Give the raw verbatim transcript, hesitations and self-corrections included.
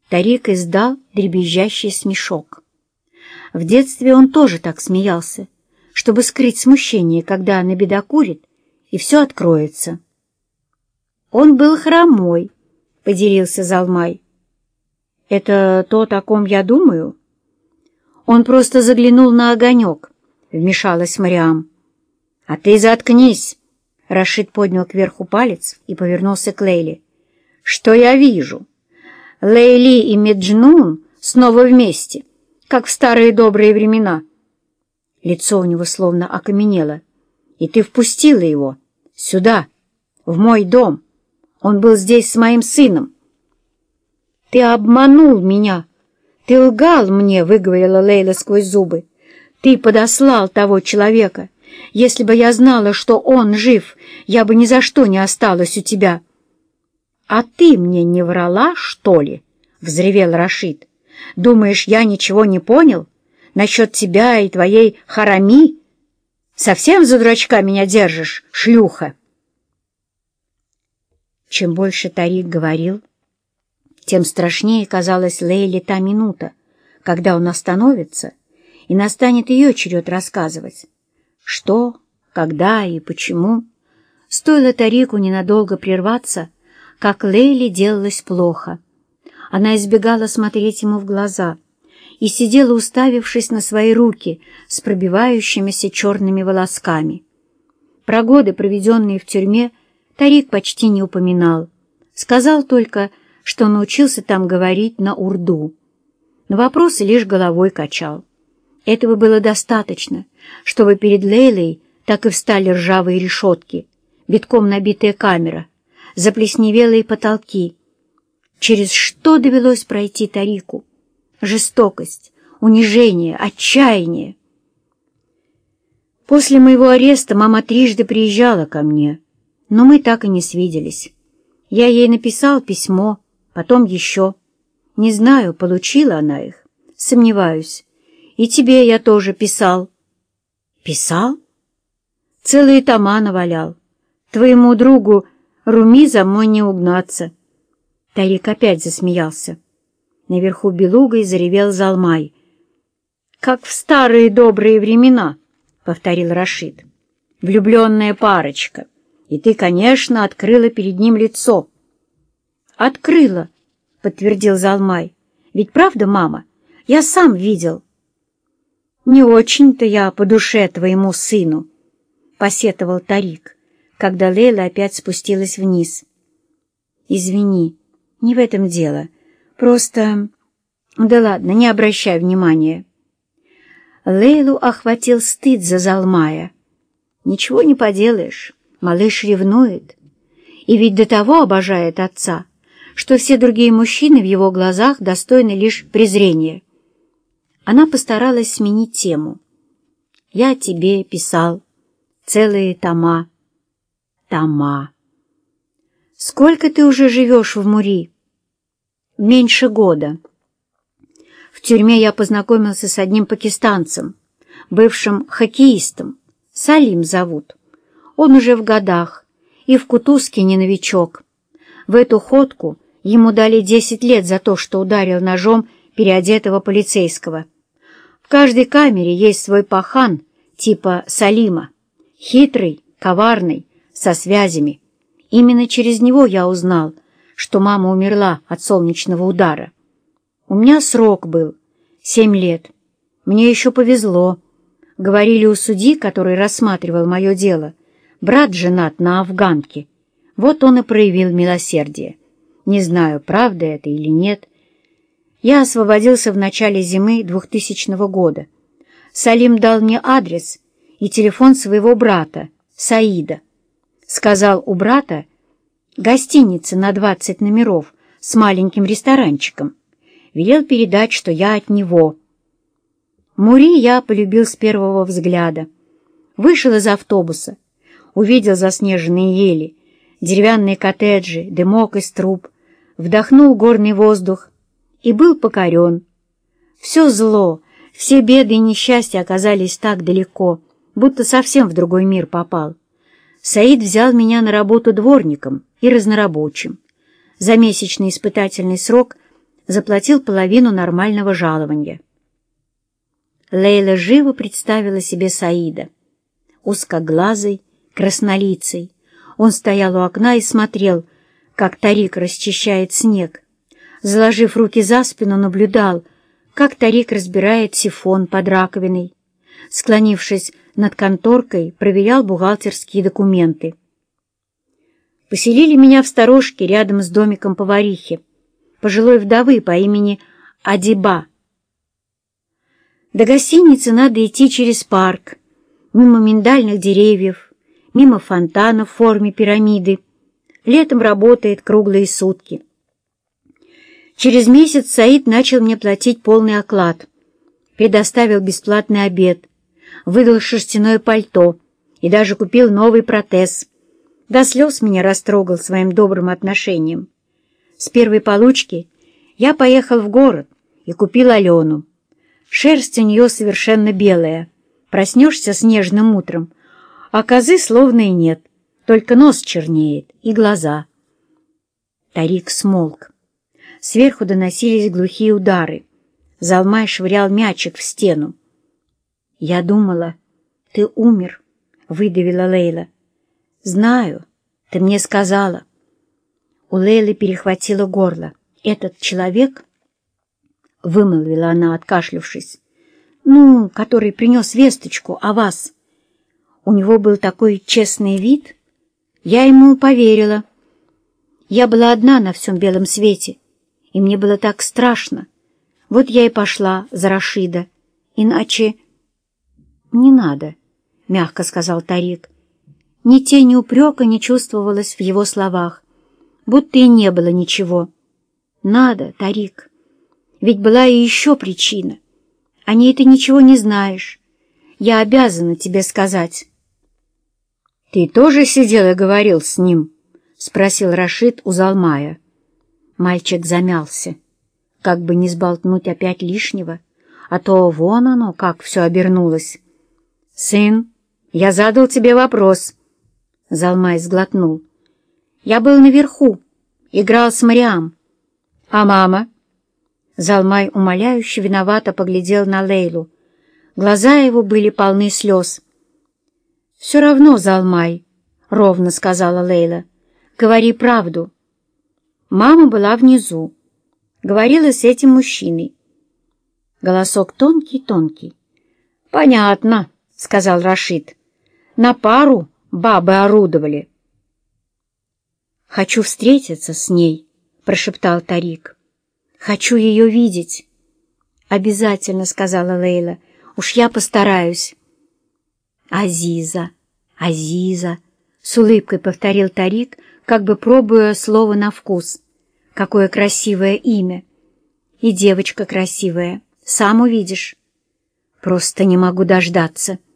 Тарик издал дребезжащий смешок. В детстве он тоже так смеялся, чтобы скрыть смущение, когда набедокурит, и все откроется. «Он был хромой», — поделился Залмай. «Это то, о ком я думаю?» «Он просто заглянул на огонек», — вмешалась Мариам. «А ты заткнись!» — Рашид поднял кверху палец и повернулся к Лейле. «Что я вижу? Лейли и Меджнун снова вместе, как в старые добрые времена». Лицо у него словно окаменело. «И ты впустила его сюда, в мой дом. Он был здесь с моим сыном». «Ты обманул меня! Ты лгал мне!» — выговорила Лейла сквозь зубы. «Ты подослал того человека. Если бы я знала, что он жив, я бы ни за что не осталась у тебя». «А ты мне не врала, что ли?» — взревел Рашид. «Думаешь, я ничего не понял? Насчет тебя и твоей харами? Совсем за дурачка меня держишь, шлюха?» Чем больше Тарик говорил, тем страшнее казалась Лейле та минута, когда он остановится, и настанет ее черед рассказывать. Что, когда и почему. Стоило Тарику ненадолго прерваться, как Лейле делалось плохо. Она избегала смотреть ему в глаза и сидела, уставившись на свои руки с пробивающимися черными волосками. Про годы, проведенные в тюрьме, Тарик почти не упоминал. Сказал только, что научился там говорить на урду. На вопросы лишь головой качал. Этого было достаточно, чтобы перед Лейлой так и встали ржавые решетки, битком набитая камера, заплесневелые потолки. Через что довелось пройти Тарику? Жестокость, унижение, отчаяние. После моего ареста мама трижды приезжала ко мне, но мы так и не свиделись. Я ей написал письмо, потом еще. Не знаю, получила она их. Сомневаюсь. И тебе я тоже писал. Писал? Целые тома навалял. Твоему другу Руми за мной не угнаться. Тарик опять засмеялся. Наверху белугой заревел Залмай. «Как в старые добрые времена», — повторил Рашид. «Влюбленная парочка. И ты, конечно, открыла перед ним лицо». «Открыла», — подтвердил Залмай. «Ведь правда, мама? Я сам видел». «Не очень-то я по душе твоему сыну», — посетовал Тарик, когда Лейла опять спустилась вниз. «Извини, не в этом дело. Просто... Да ладно, не обращай внимания». Лейлу охватил стыд за Залмая. «Ничего не поделаешь, малыш ревнует. И ведь до того обожает отца, что все другие мужчины в его глазах достойны лишь презрения». Она постаралась сменить тему. «Я тебе писал. Целые тома. Тома. Сколько ты уже живешь в Мури?» «Меньше года. В тюрьме я познакомился с одним пакистанцем, бывшим хоккеистом. Салим зовут. Он уже в годах и в кутузке не новичок. В эту ходку ему дали десять лет за то, что ударил ножом переодетого полицейского. В каждой камере есть свой пахан типа Салима, хитрый, коварный, со связями. Именно через него я узнал, что мама умерла от солнечного удара. У меня срок был семь лет. Мне еще повезло. Говорили у судьи, который рассматривал мое дело, брат женат на афганке. Вот он и проявил милосердие. Не знаю, правда это или нет. Я освободился в начале зимы двухтысячного года. Салим дал мне адрес и телефон своего брата, Саида. Сказал, у брата гостиница на двадцать номеров с маленьким ресторанчиком. Велел передать, что я от него. Мури я полюбил с первого взгляда. Вышел из автобуса, увидел заснеженные ели, деревянные коттеджи, дымок из труб, вдохнул горный воздух и был покорен. Все зло, все беды и несчастья оказались так далеко, будто совсем в другой мир попал. Саид взял меня на работу дворником и разнорабочим. За месячный испытательный срок заплатил половину нормального жалования. Лейла живо представила себе Саида. Узкоглазый, краснолицый. Он стоял у окна и смотрел, как Тарик расчищает снег. Заложив руки за спину, наблюдал, как Тарик разбирает сифон под раковиной. Склонившись над конторкой, проверял бухгалтерские документы. Поселили меня в сторожке рядом с домиком поварихи, пожилой вдовы по имени Адиба. До гостиницы надо идти через парк, мимо миндальных деревьев, мимо фонтана в форме пирамиды. Летом работает круглые сутки. Через месяц Саид начал мне платить полный оклад, предоставил бесплатный обед, выдал шерстяное пальто и даже купил новый протез. До слез меня растрогал своим добрым отношением. С первой получки я поехал в город и купил Алену. Шерсть у нее совершенно белая. Проснешься снежным утром, а козы словно и нет, только нос чернеет и глаза. Тарик смолк. Сверху доносились глухие удары. Залмай швырял мячик в стену. «Я думала, ты умер», — выдавила Лейла. «Знаю, ты мне сказала». У Лейлы перехватило горло. «Этот человек?» — вымолвила она, откашлявшись. «Ну, который принес весточку о вас. У него был такой честный вид. Я ему поверила. Я была одна на всем белом свете, и мне было так страшно. Вот я и пошла за Рашида. Иначе...» «Не надо», — мягко сказал Тарик. Ни тени упрека не чувствовалось в его словах, будто и не было ничего. «Надо, Тарик. Ведь была и еще причина. О ней ты ничего не знаешь. Я обязана тебе сказать». «Ты тоже сидел и говорил с ним?» — спросил Рашид у Залмая. Мальчик замялся, как бы не сболтнуть опять лишнего, а то вон оно, как все обернулось. «Сын, я задал тебе вопрос». Залмай сглотнул. «Я был наверху, играл с Мариам». «А мама?» Залмай умоляюще виновато поглядел на Лейлу. Глаза его были полны слез. «Все равно, Залмай», — ровно сказала Лейла, — «говори правду». Мама была внизу, говорила с этим мужчиной. Голосок тонкий-тонкий. «Понятно», — сказал Рашид. «На пару бабы орудовали». «Хочу встретиться с ней», — прошептал Тарик. «Хочу ее видеть». «Обязательно», — сказала Лейла. «Уж я постараюсь». «Азиза, Азиза», — с улыбкой повторил Тарик, как бы пробуя слово на вкус. «Какое красивое имя! И девочка красивая, сам увидишь». «Просто не могу дождаться».